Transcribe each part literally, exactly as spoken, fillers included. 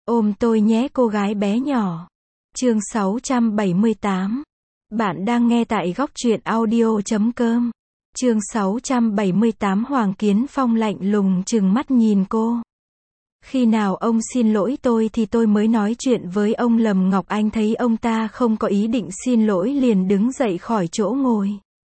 Ôm tôi nhé cô gái bé nhỏ. Chương sáu trăm bảy mươi tám. Bạn đang nghe tại góc truyện audio chấm com. Chương sáu trăm bảy mươi tám. Hoàng Kiến Phong lạnh lùng trừng mắt nhìn cô. Khi nào ông xin lỗi tôi thì tôi mới nói chuyện với ông. Lâm Ngọc Anh thấy ông ta không có ý định xin lỗi liền đứng dậy khỏi chỗ ngồi.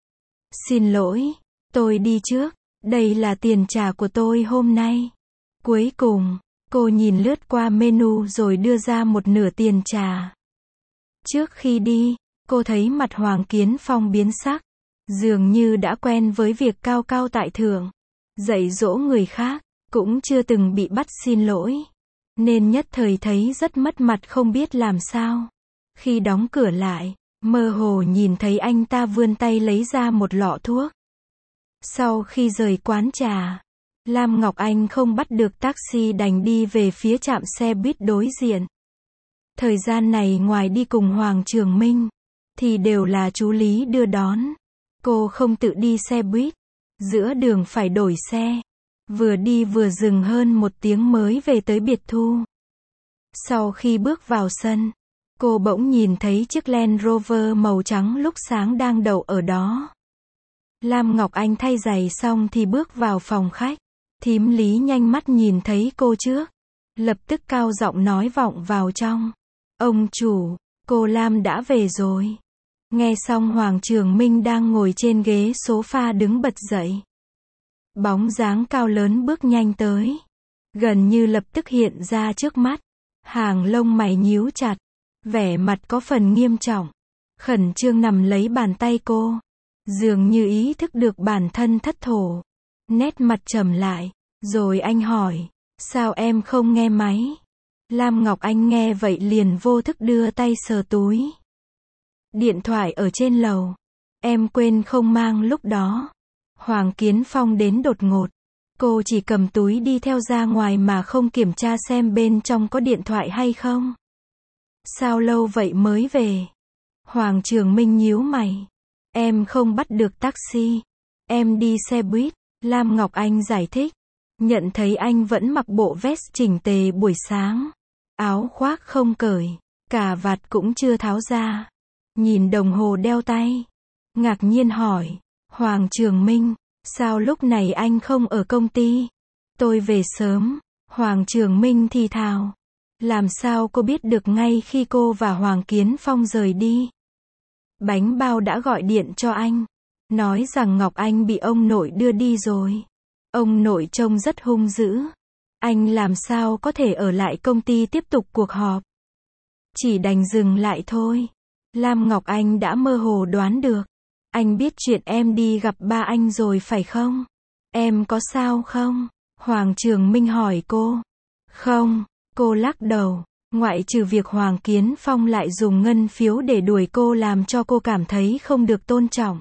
Xin lỗi, tôi đi trước, đây là tiền trả của tôi hôm nay. Cuối cùng, cô nhìn lướt qua menu rồi đưa ra một nửa tiền trả. Trước khi đi, cô thấy mặt Hoàng Kiến Phong biến sắc, dường như đã quen với việc cao cao tại thượng, dạy dỗ người khác, cũng chưa từng bị bắt xin lỗi, nên nhất thời thấy rất mất mặt không biết làm sao. Khi đóng cửa lại, mơ hồ nhìn thấy anh ta vươn tay lấy ra một lọ thuốc. Sau khi rời quán trà, Lam Ngọc Anh không bắt được taxi đành đi về phía trạm xe buýt đối diện. Thời gian này ngoài đi cùng Hoàng Trường Minh, thì đều là chú Lý đưa đón. Cô không tự đi xe buýt, giữa đường phải đổi xe. Vừa đi vừa dừng hơn một tiếng mới về tới biệt thự. Sau khi bước vào sân, cô bỗng nhìn thấy chiếc Land Rover màu trắng lúc sáng đang đậu ở đó. Lam Ngọc Anh thay giày xong thì bước vào phòng khách. Thím Lý nhanh mắt nhìn thấy cô trước, lập tức cao giọng nói vọng vào trong. Ông chủ, cô Lam đã về rồi. Nghe xong Hoàng Trường Minh đang ngồi trên ghế sofa đứng bật dậy. Bóng dáng cao lớn bước nhanh tới, gần như lập tức hiện ra trước mắt. Hàng lông mày nhíu chặt, vẻ mặt có phần nghiêm trọng, khẩn trương nắm lấy bàn tay cô, dường như ý thức được bản thân thất thố. Nét mặt trầm lại, rồi anh hỏi, sao em không nghe máy? Lam Ngọc Anh nghe vậy liền vô thức đưa tay sờ túi. Điện thoại ở trên lầu, em quên không mang lúc đó. Hoàng Kiến Phong đến đột ngột, cô chỉ cầm túi đi theo ra ngoài mà không kiểm tra xem bên trong có điện thoại hay không. Sao lâu vậy mới về? Hoàng Trường Minh nhíu mày, em không bắt được taxi, em đi xe buýt. Lam Ngọc Anh giải thích, nhận thấy anh vẫn mặc bộ vest chỉnh tề buổi sáng, áo khoác không cởi, cà vạt cũng chưa tháo ra, nhìn đồng hồ đeo tay, ngạc nhiên hỏi, Hoàng Trường Minh, sao lúc này anh không ở công ty? Tôi về sớm. Hoàng Trường Minh thì thào, làm sao cô biết được ngay khi cô và Hoàng Kiến Phong rời đi? Bánh bao đã gọi điện cho anh, nói rằng Ngọc Anh bị ông nội đưa đi rồi. Ông nội trông rất hung dữ. Anh làm sao có thể ở lại công ty tiếp tục cuộc họp? Chỉ đành dừng lại thôi. Lam Ngọc Anh đã mơ hồ đoán được. Anh biết chuyện em đi gặp ba anh rồi phải không? Em có sao không? Hoàng Trường Minh hỏi cô. Không, cô lắc đầu. Ngoại trừ việc Hoàng Kiến Phong lại dùng ngân phiếu để đuổi cô làm cho cô cảm thấy không được tôn trọng.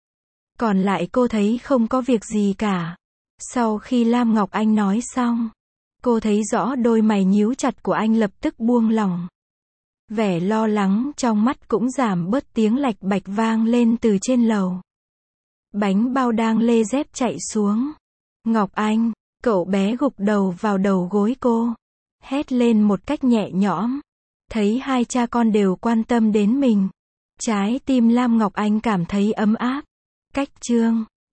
Còn lại cô thấy không có việc gì cả. Sau khi Lam Ngọc Anh nói xong, cô thấy rõ đôi mày nhíu chặt của anh lập tức buông lỏng. Vẻ lo lắng trong mắt cũng giảm bớt, tiếng lạch bạch vang lên từ trên lầu. Bánh bao đang lê dép chạy xuống. Ngọc Anh, cậu bé gục đầu vào đầu gối cô, hét lên một cách nhẹ nhõm. Thấy hai cha con đều quan tâm đến mình, trái tim Lam Ngọc Anh cảm thấy ấm áp. Cách chương